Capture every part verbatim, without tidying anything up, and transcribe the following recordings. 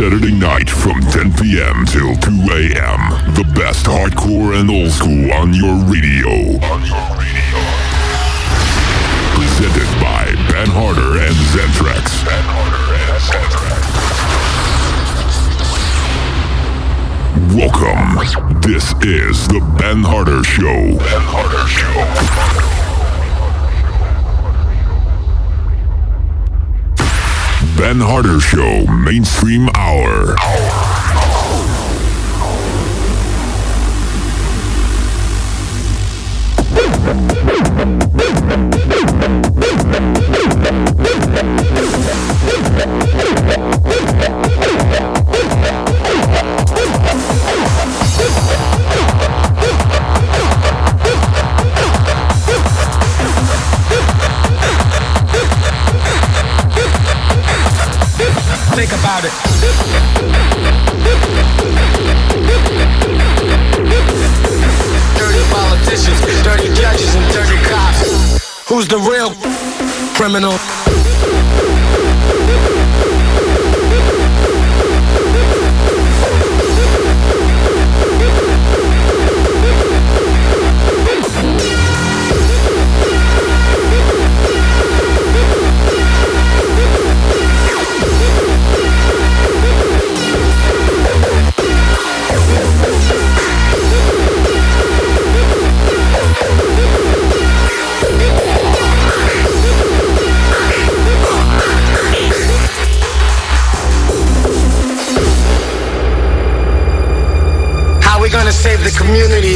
Saturday night from ten p.m. till two a.m. The best hardcore and old school on your radio. On your radio. Presented by Ben Harder and Zentrax. Ben Harder and Zentrax. Welcome. This is the Ben Harder Show. Ben Harder Show. Ben Harder Show Mainstream Hour. Think about it. Dirty politicians, dirty judges, and dirty cops. Who's the real criminal? Gonna save the community.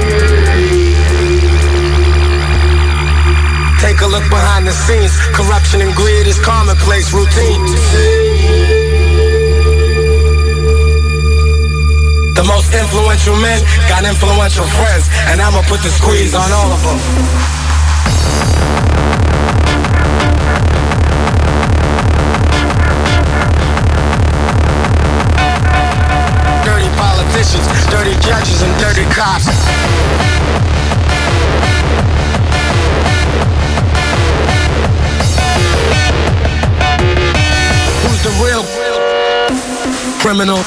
Take a look behind the scenes. Corruption and greed is commonplace routine. The most influential men got influential friends, and I'ma put the squeeze on all of them. Dirty judges and dirty cops. Who's the real criminal?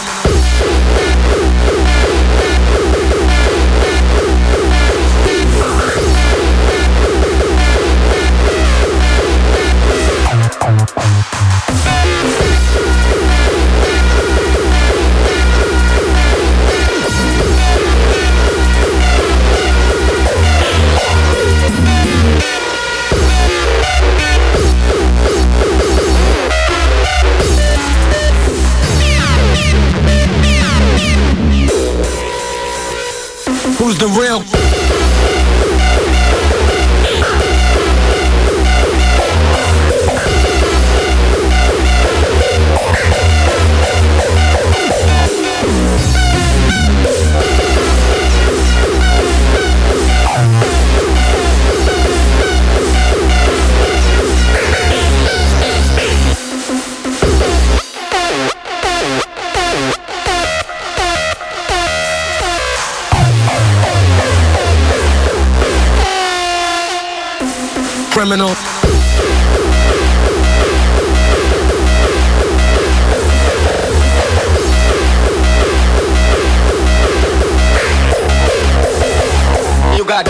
Who's the real? Criminal. You got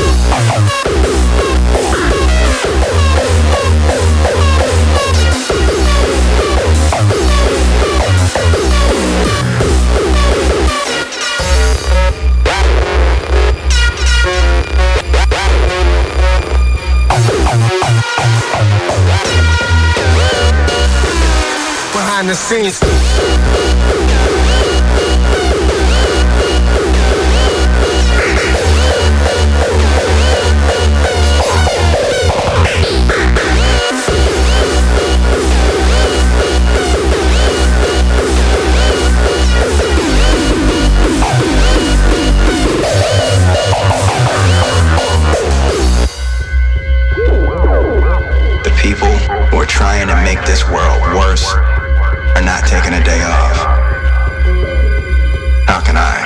behind the scenes. The people who are trying to make this world worse are not taking a day off. How can I?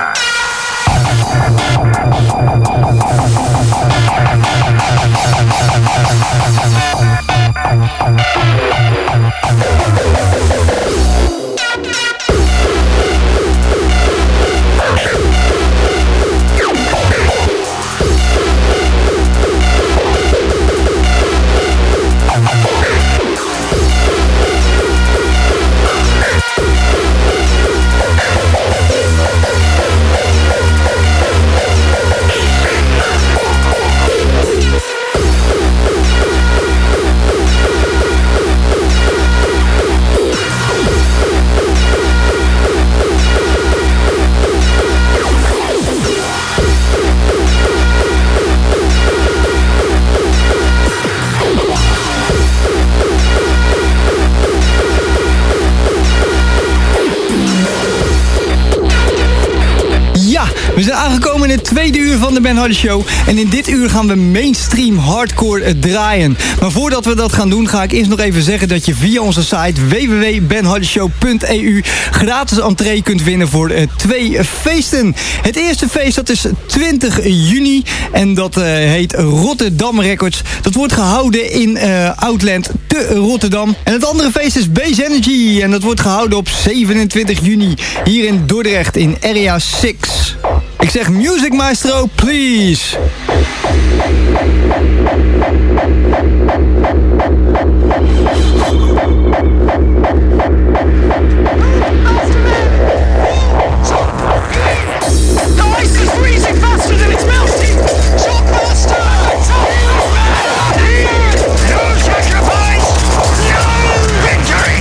aangekomen in het tweede uur van de Ben Hardy Show. En in dit uur gaan we mainstream hardcore draaien. Maar voordat we dat gaan doen, ga ik eerst nog even zeggen dat je via onze site w w w punt ben hardy show punt e u gratis entree kunt winnen voor uh, twee feesten. Het eerste feest dat is twintig juni en dat uh, heet Rotterdam Records. Dat wordt gehouden in uh, Outland te Rotterdam. En het andere feest is Base Energy en dat wordt gehouden op zevenentwintig juni hier in Dordrecht in Area zes. Ik zeg Music Maestro, please. The ice is freezing faster than it's melting! Shock faster! No sacrifice! No victory!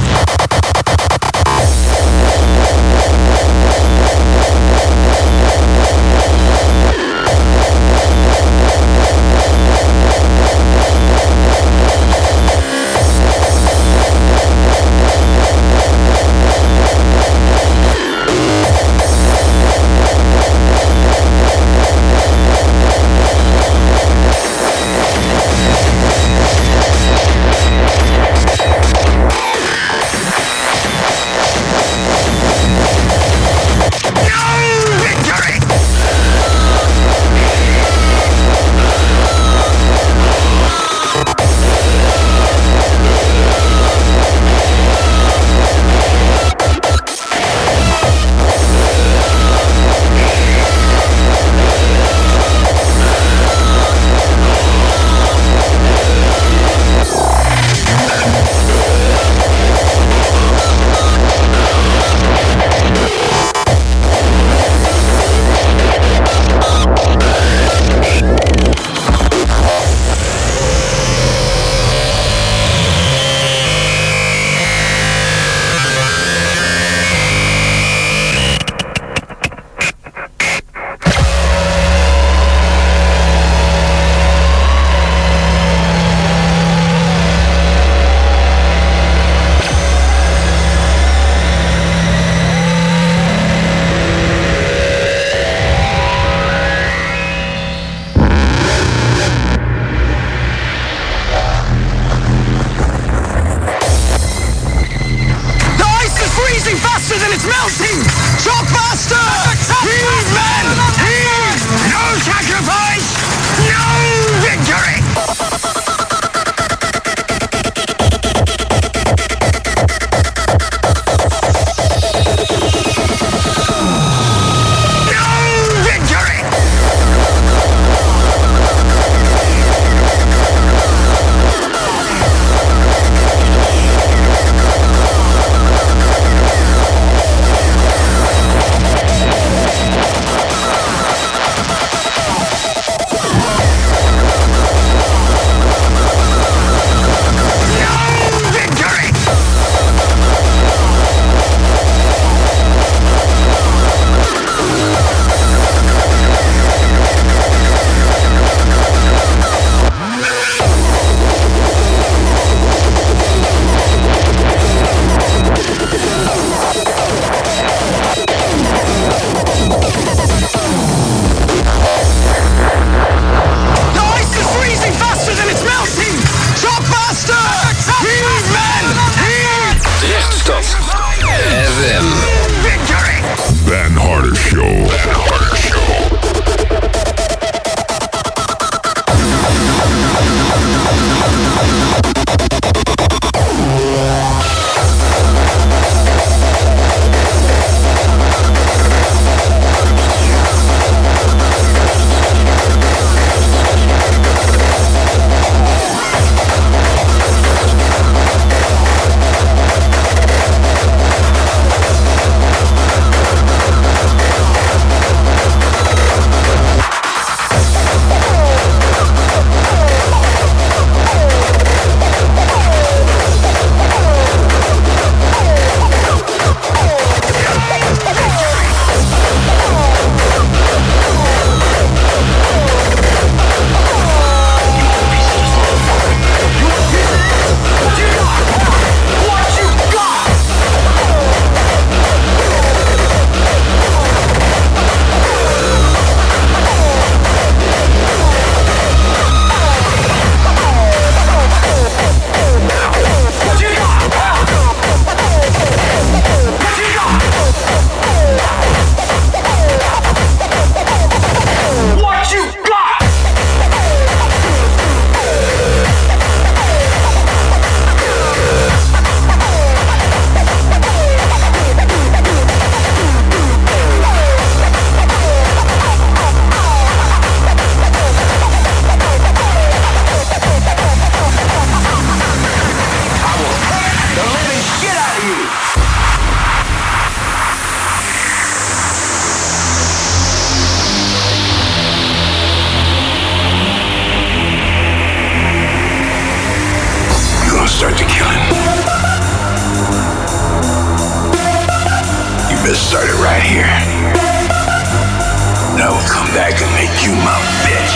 started right here. And I will come back and make you my bitch.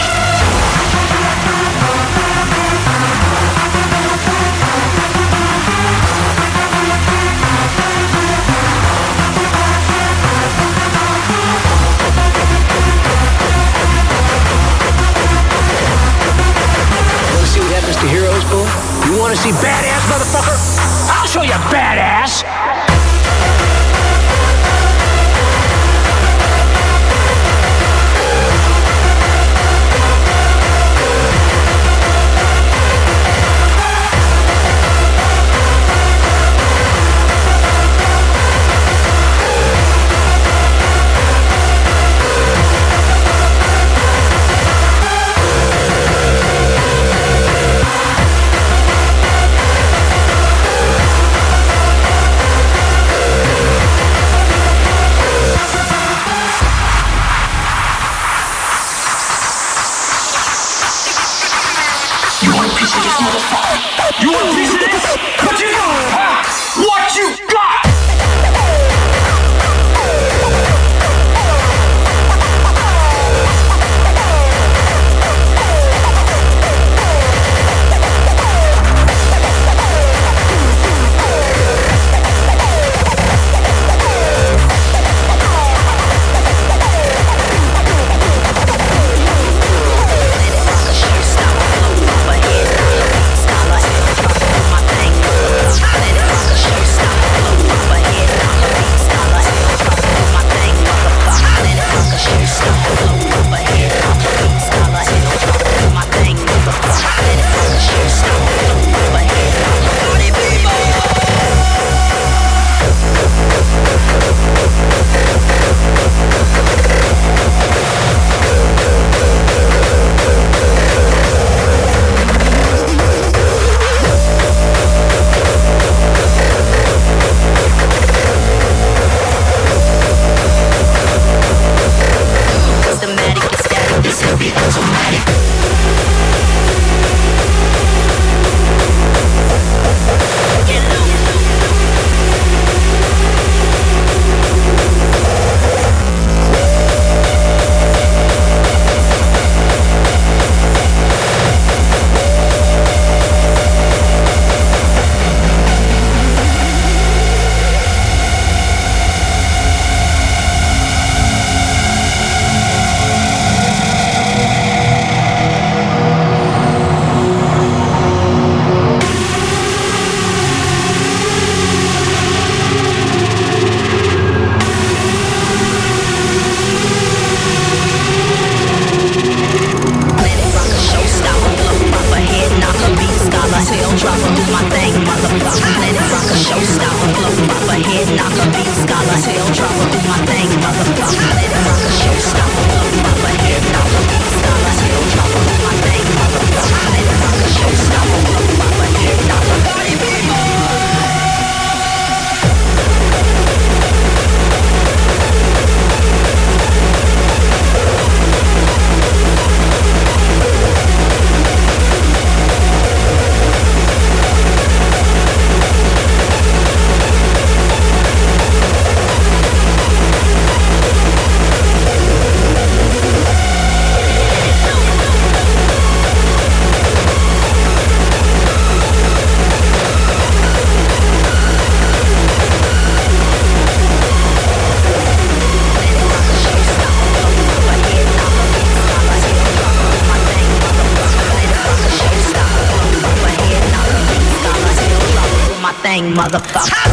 Want to see what happens to heroes, boy? You want to see badass, motherfucker? I'll show you badass. You want a piece of this, motherfucker? You want a piece of this? What you got? What you got? Motherfucker.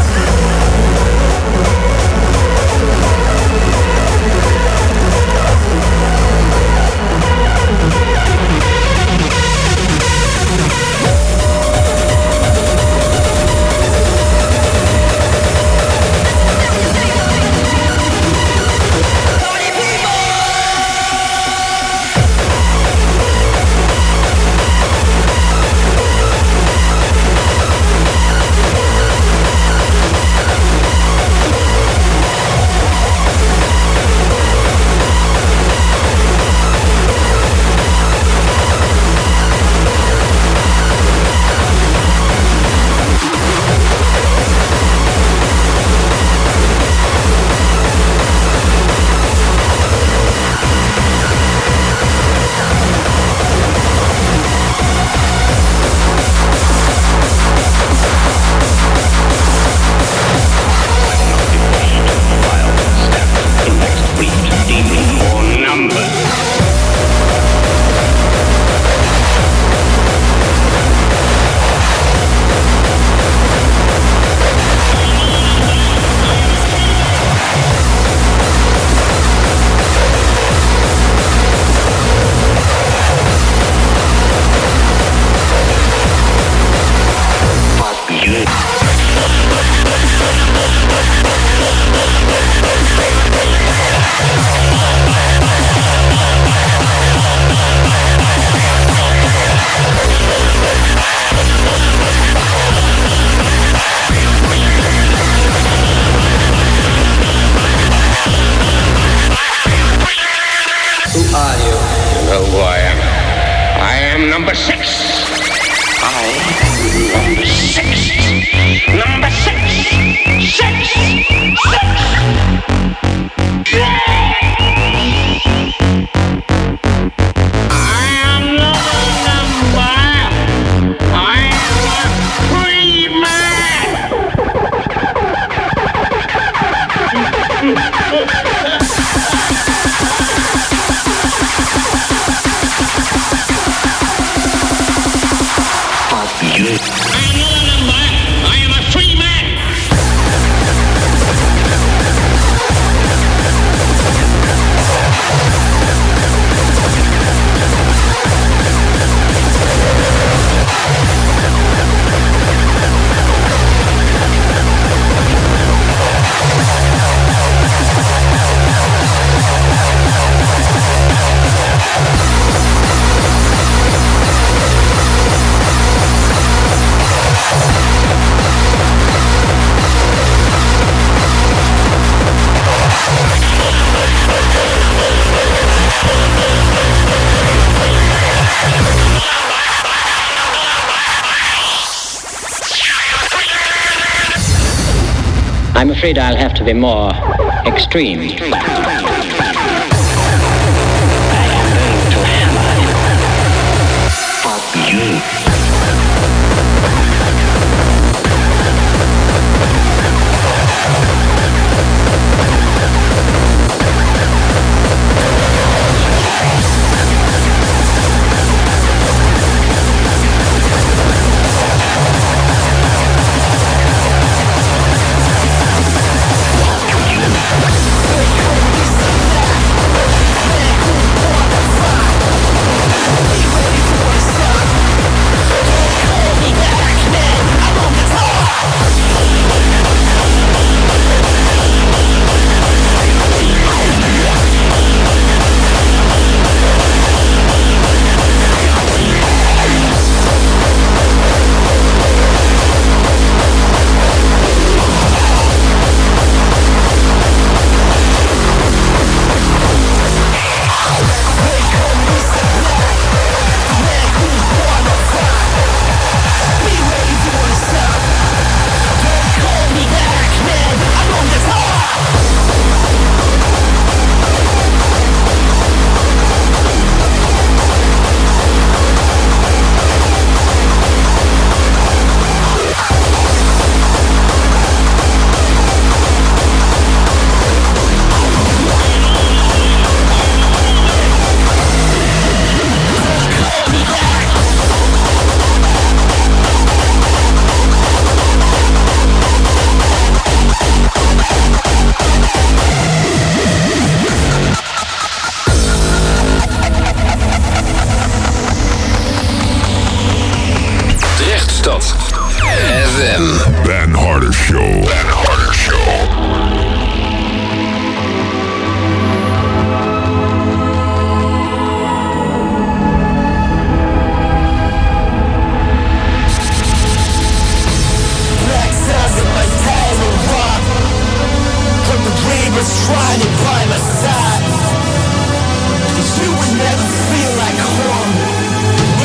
I'm afraid I'll have to be more extreme. I am going to hammer. Fuck you.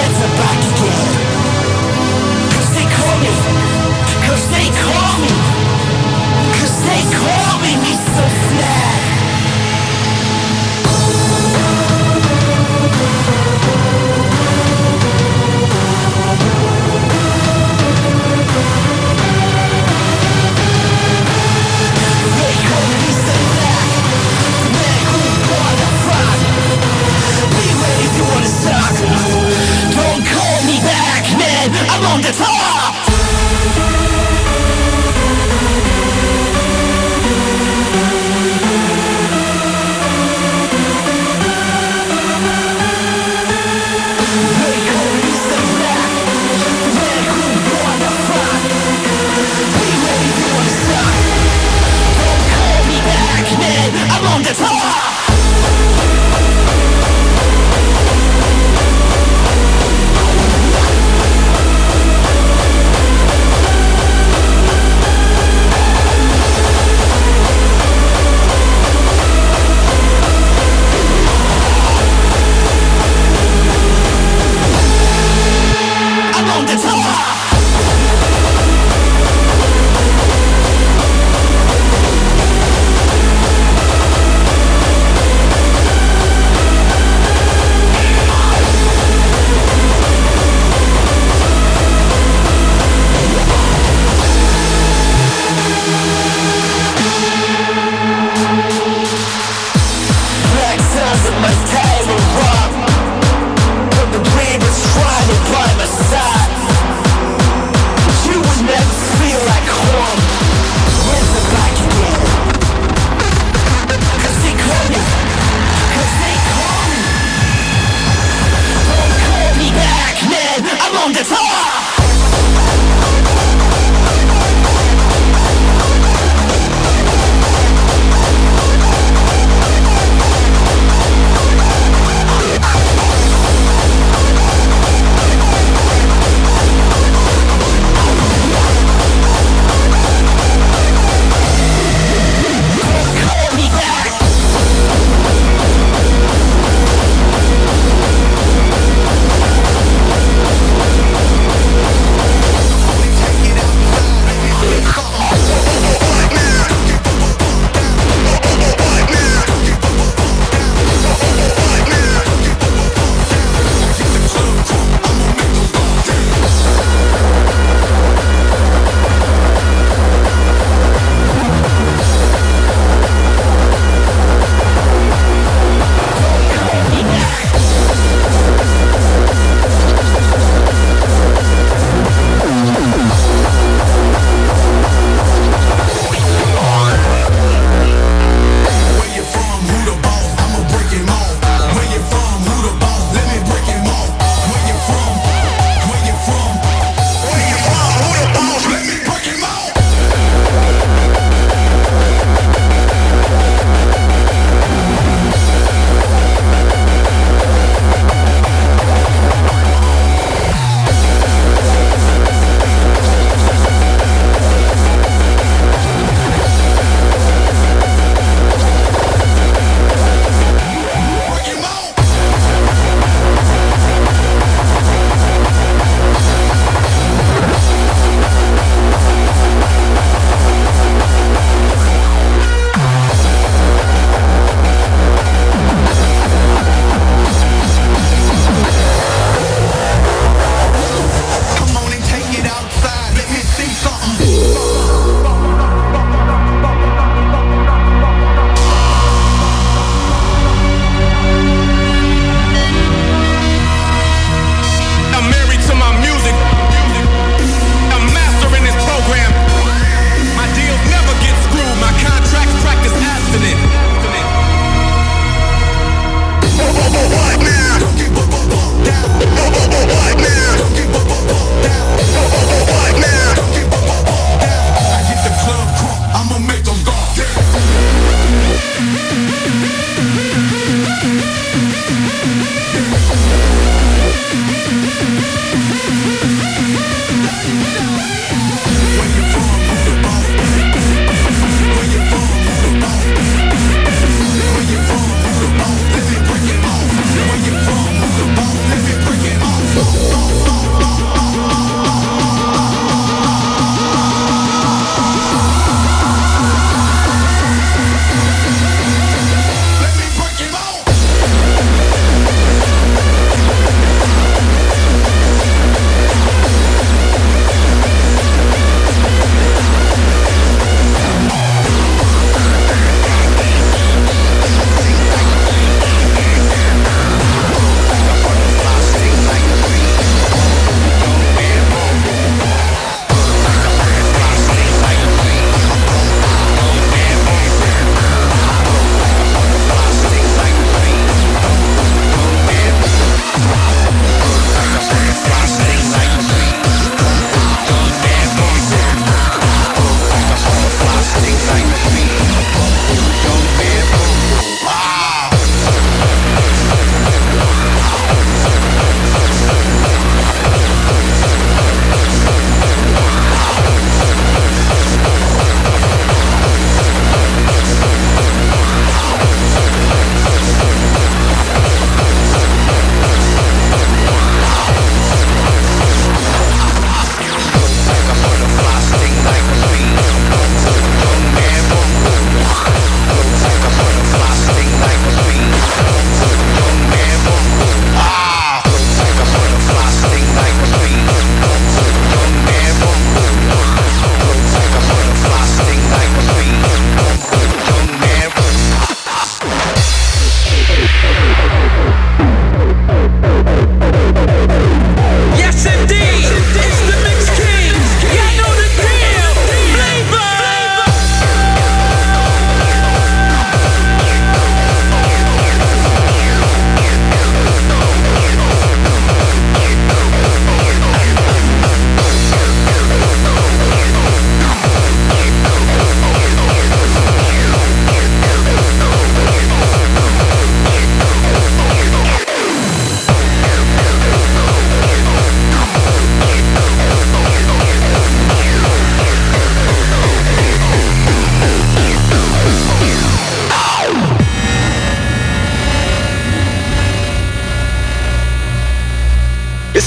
Cause they call me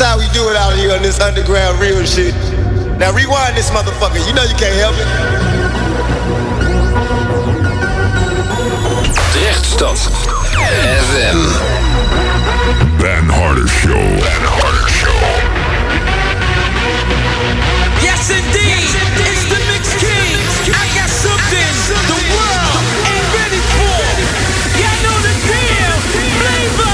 how we do it out here on this underground real shit. Now rewind this motherfucker. You know you can't help it. Rechtstad F M. Ben Harder Show. Ben Harder Show. Yes, indeed. Yes, indeed. It's the Mix King. I got something the world ain't ready for. Y'all know the deal. Flavor.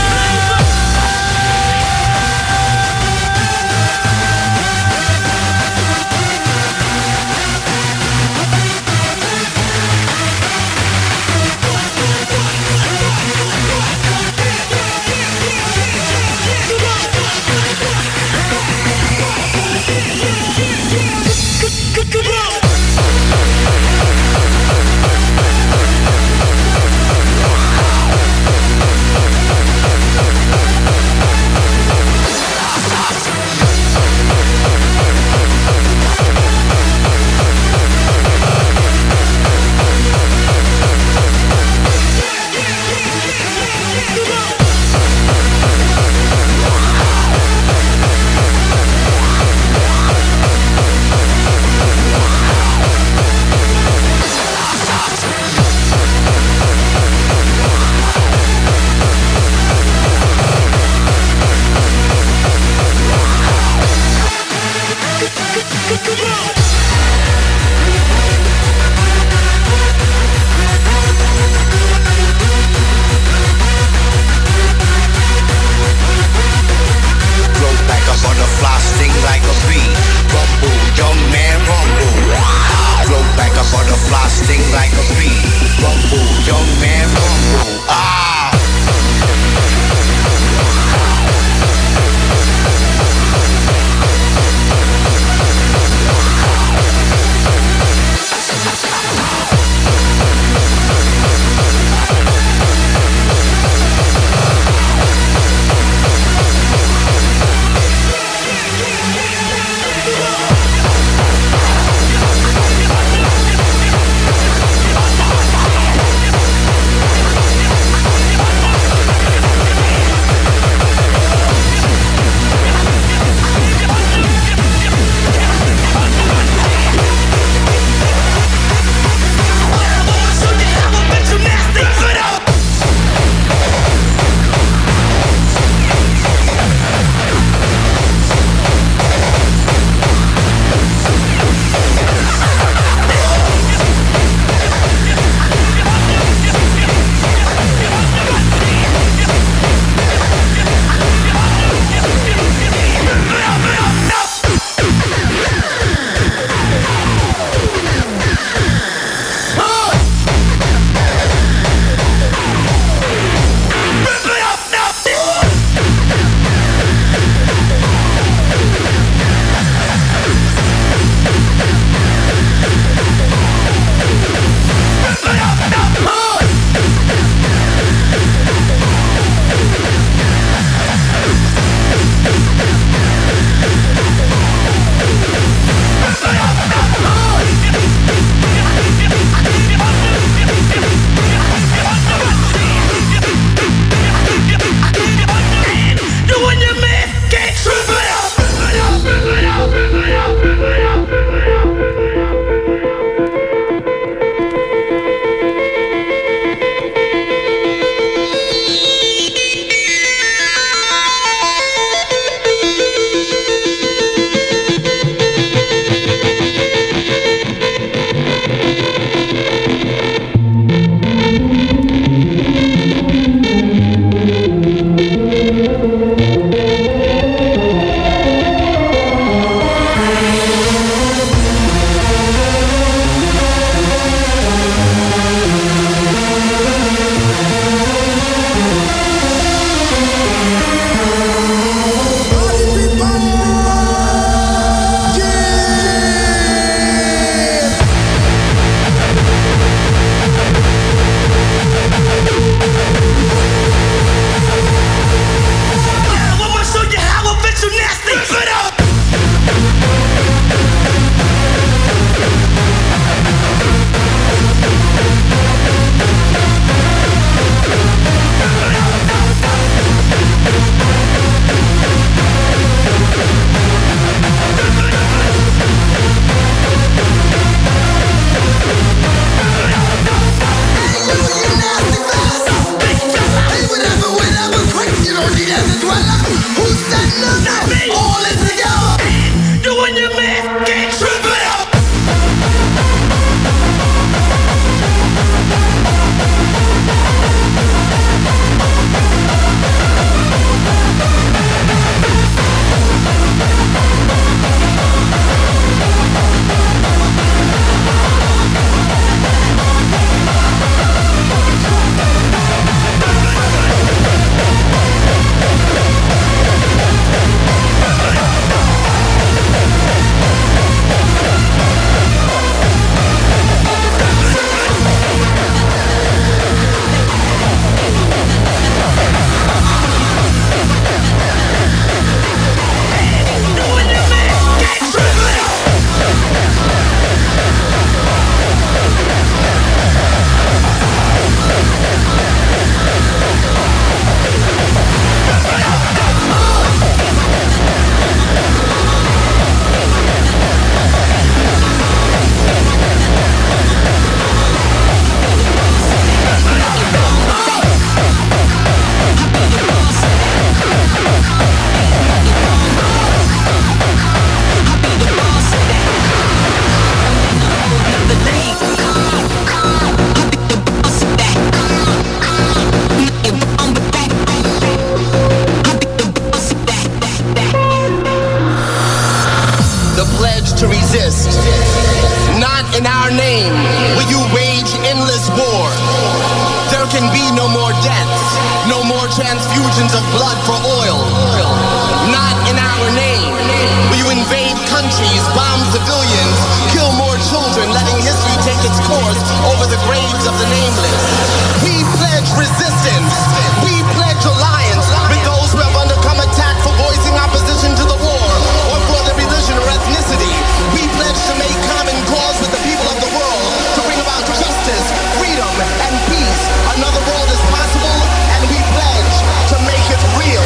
be no more deaths, no more transfusions of blood for oil. Not in our name. Will you invade countries, bomb civilians, kill more children, letting history take its course over the graves of the nameless? We pledge resistance. We pledge alliance with those who have undergone attack for voicing opposition to the war or for their religion or ethnicity. We pledge to make common cause with the people of the world to bring about justice, freedom, and peace. Another world is possible, and we pledge to make it real.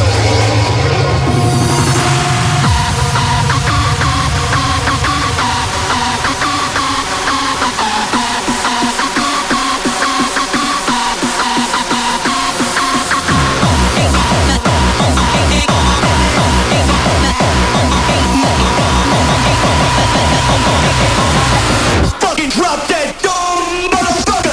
Fucking drop that dumb motherfucker!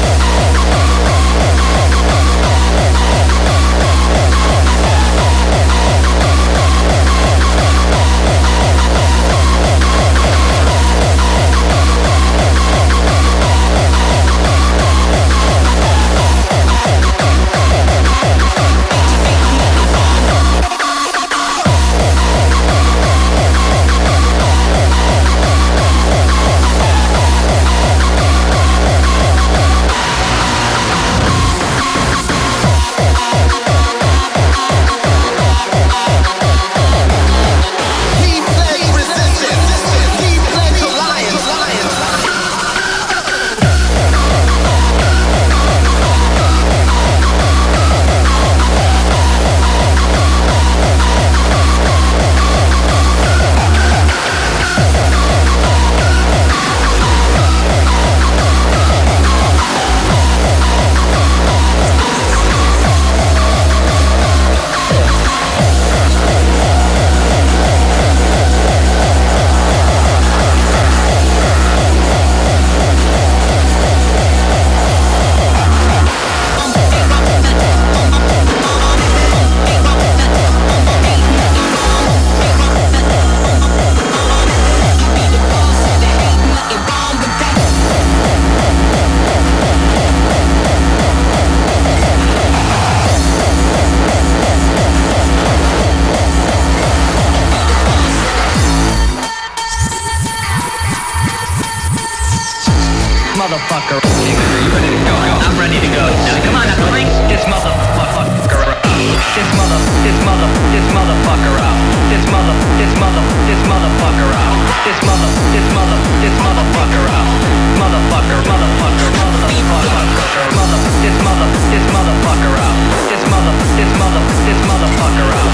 Motherfucker. You ready to go? I'm ready to go. Now come on, now bring this motherfucker out. This mother, this mother, this motherfucker out. This mother, this mother, this motherfucker out. This mother, this mother, this motherfucker out. Motherfucker, motherfucker, motherfucker, mother, this mother, this motherfucker out. This mother, this mother, this motherfucker out.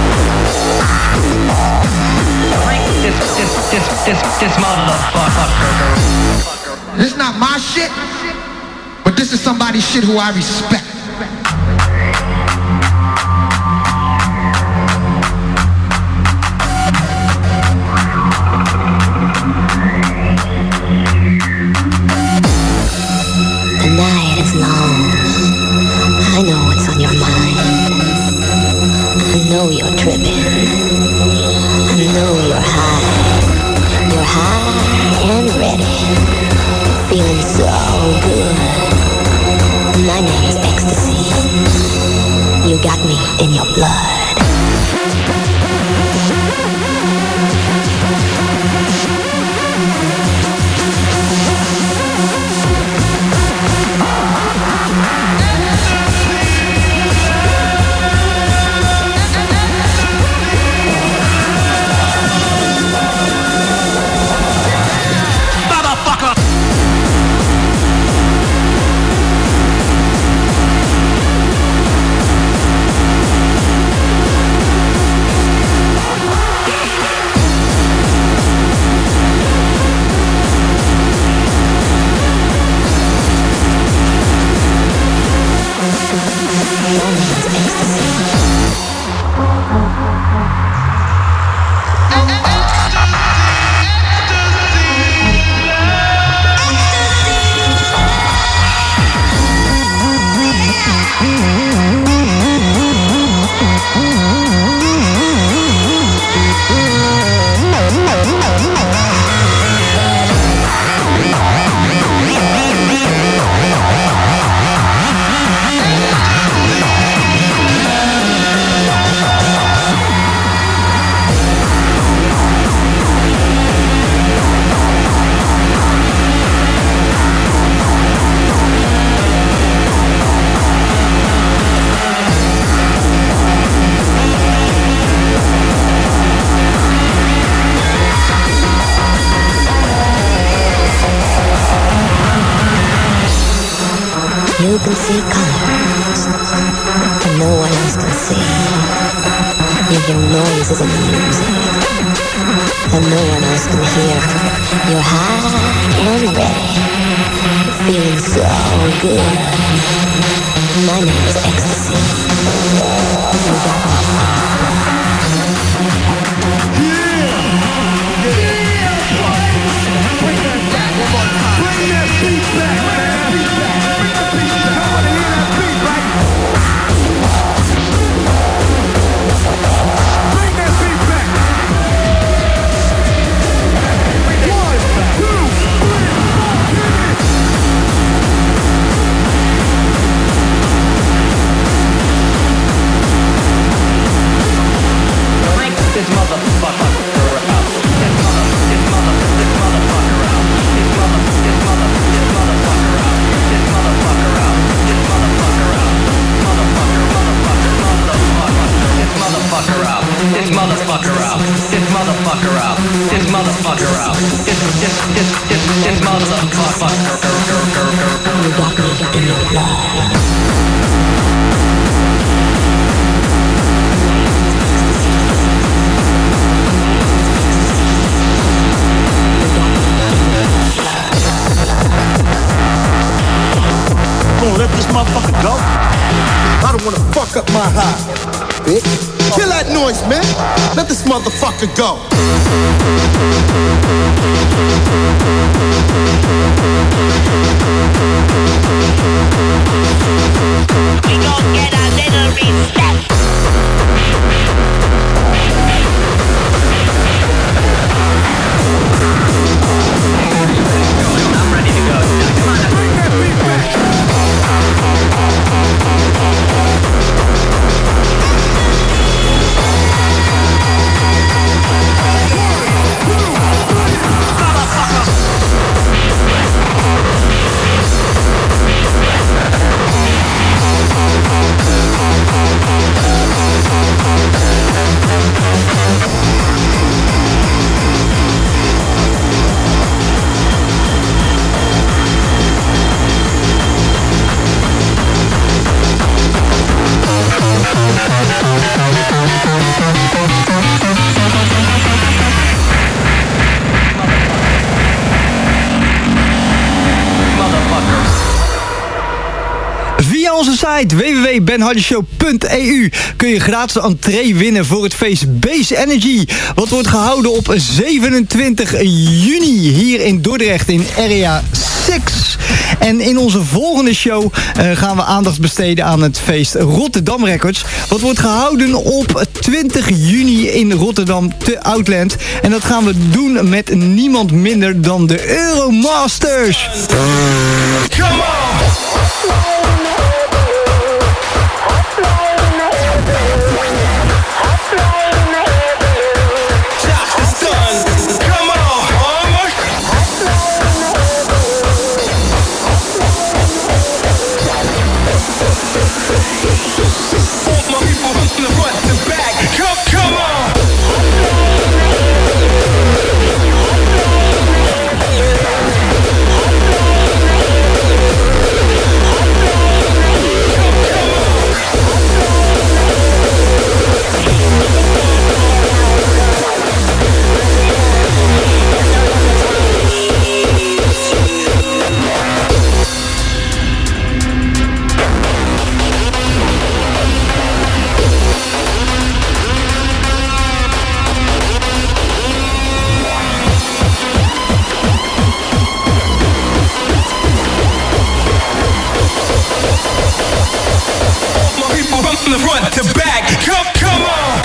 Bring this, this, this, this, this motherfucker. This is not my shit, but this is somebody's shit who I respect. The night is long. I know what's on your mind. I know you're tripping. I know you're high. You're high and ready. Feeling so good. My name is Ecstasy. You got me in your blood. can see colors, and no one else can see. You hear noises in the music, and no one else can hear. You're high and ready, feeling so good. My name is Ecstasy. You got me. Bring that beat back, man. Bring the beat back. I wanna hear that beat, right? Bring that beat back. One, two, three, Crank this motherfucker out. This mother, this mother, this motherfucker out. This mother, this mother, this motherfucker out. This motherfucker out. This motherfucker out. Motherfucker, motherfucker, motherfucker. This motherfucker out. This motherfucker out. This motherfucker out. This motherfucker out. This, this, this, this, this motherfucker. You got me in your blood. Come on, let this motherfucker go. I don't wanna fuck up my high, bitch. Kill that noise, man. Let this motherfucker go. We gon' get a little respect. I'm ready to go. Come on, bring that beat back. Via onze site w w w punt ben hardy show punt e u kun je gratis entree winnen voor het feest Base Energy. Wat wordt gehouden op zevenentwintig juni hier in Dordrecht in Area zes. En in onze volgende show uh, gaan we aandacht besteden aan het feest Rotterdam Records. Wat wordt gehouden op twintig juni in Rotterdam te Outland. En dat gaan we doen met niemand minder dan de Euromasters. Come on! From the front to back, come, come on!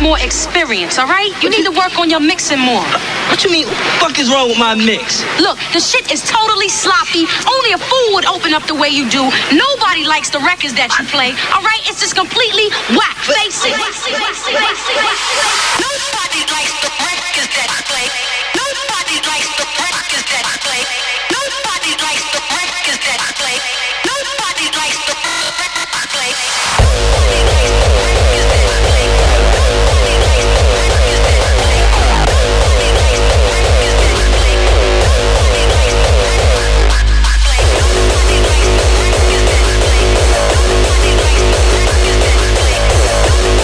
more experience, all right? You need to work on your mixing more. What you mean? What the fuck is wrong with my mix? Look, the shit is totally sloppy. Only a fool would open up the way you do. Nobody likes the records that you play, all right? It's just completely whack. Face it. Nobody likes the records that I play. Nobody likes the records that I play. Nobody likes the records that I play. Nobody likes the records I play. Nobody likes the records that I play.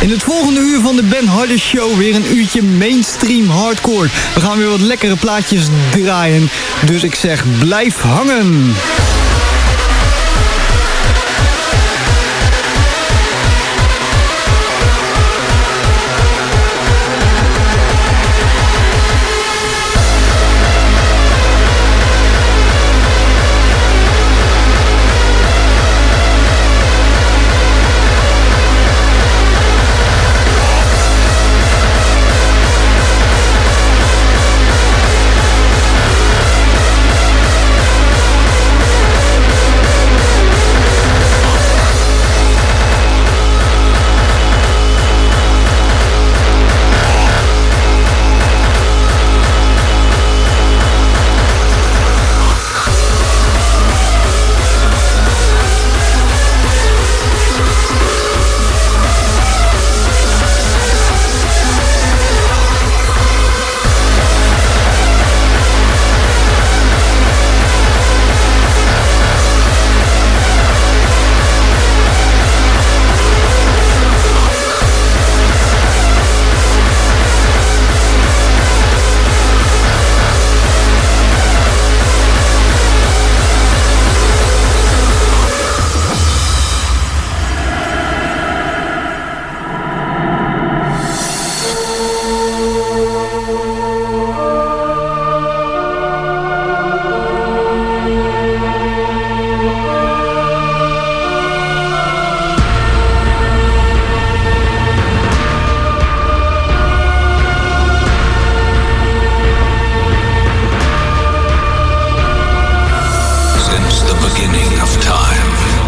In het volgende uur van de Ben Harder Show weer een uurtje mainstream hardcore. We gaan weer wat lekkere plaatjes draaien. Dus ik zeg, blijf hangen.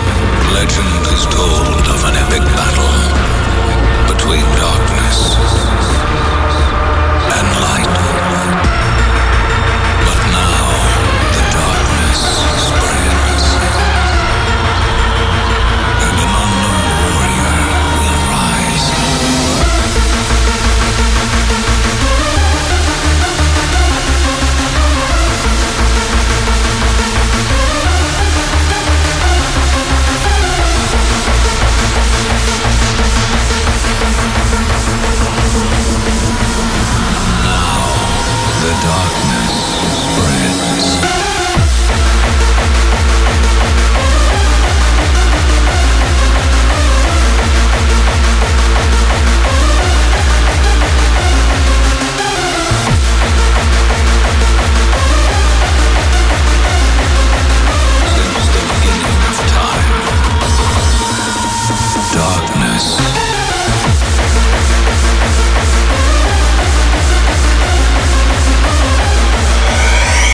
Legend is told of an epic battle between darkness